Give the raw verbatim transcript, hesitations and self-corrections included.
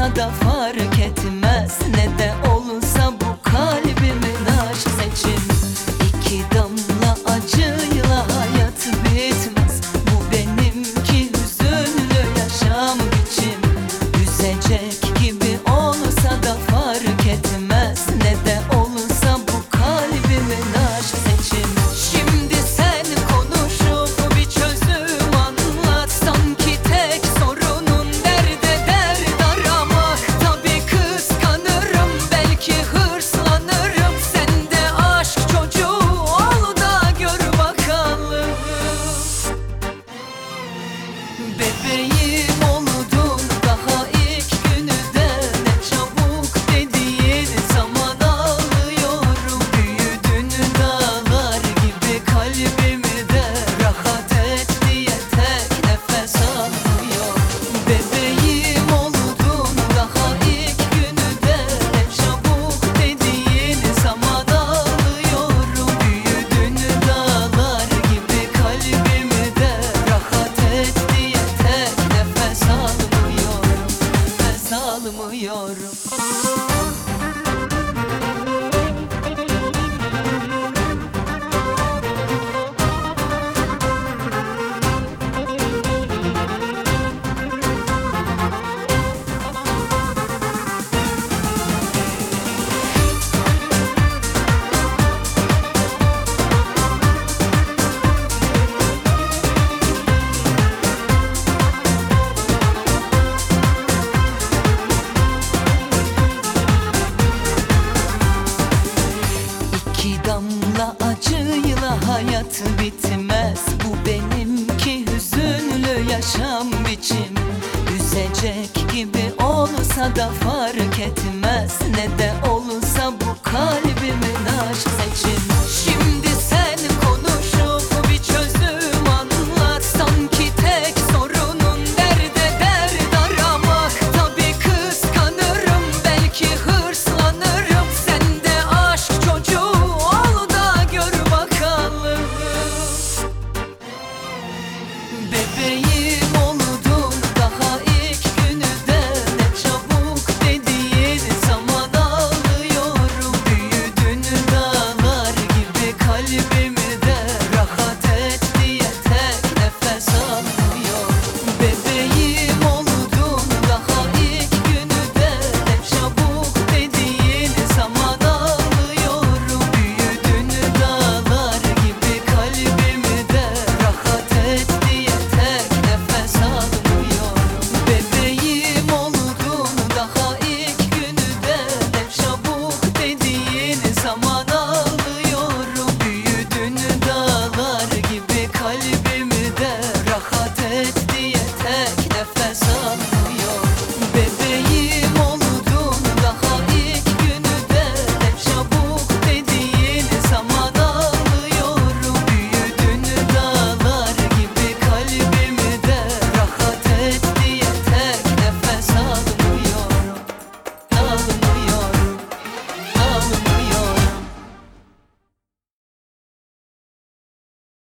olsa da fark etmez. Ne de olsa bu kalbimin aşk seçim. İki damla acıyla hayat bitmez. Bu benimki hüzünlü yaşam biçim. Üzecek gibi olsa da fark etmez. Ne de olsa bu kalbimin aşk seçim. Şimdi sen konuşup bir çözüm anlat. Sanki tek sorunun derde dert aramak. Tabii kıskanırım, belki hırslanırım. Sen de aşk çocuğu ol da gör bakalım. Bebeğim oldun daha ilk günüde. Ne çabuk dediğin zaman ağlıyorum. Büyüdün dağlar gibi kalbimi de. Rahat et diye tek nefes almıyor. Bebeğim oldun daha ilk günüde. Ne çabuk dediğin zaman ağlıyorum. Büyüdün dağlar gibi kalbimi de. Rahat et diye tek nefes almıyorum. Nefes almıyorum. İki damla acıyla hayat bitmez. Bu benimki hüzünlü yaşam biçim. Üzecek gibi olsa da fark etmez. Ne de olsa bu kalbimin aşk seçim. Şimdi sen konuşup bir çözüm anlat. Sanki tek sorunun derde dert aramak. Tabii kıskanırım, belki hırslanırım. Sen de aşk çocuğu ol da gör bakalım. Bebeğim oldun daha ilk günüde. Ne çabuk dediğin zaman ağlıyorum. Büyüdün dağlar gibi kalbimi de. Rahat et diye tek nefes almıyor. Bebeğim oldun daha ilk günüde. Ne çabuk dediğin zaman ağlıyorum. Büyüdün dağlar gibi kalbimi de. Rahat et diye tek nefes almıyorum. Bebeğim oldun daha ilk günüde. Ne çabuk dediğin zaman ağlıyorum. Büyüdün dağlar gibi kalbimi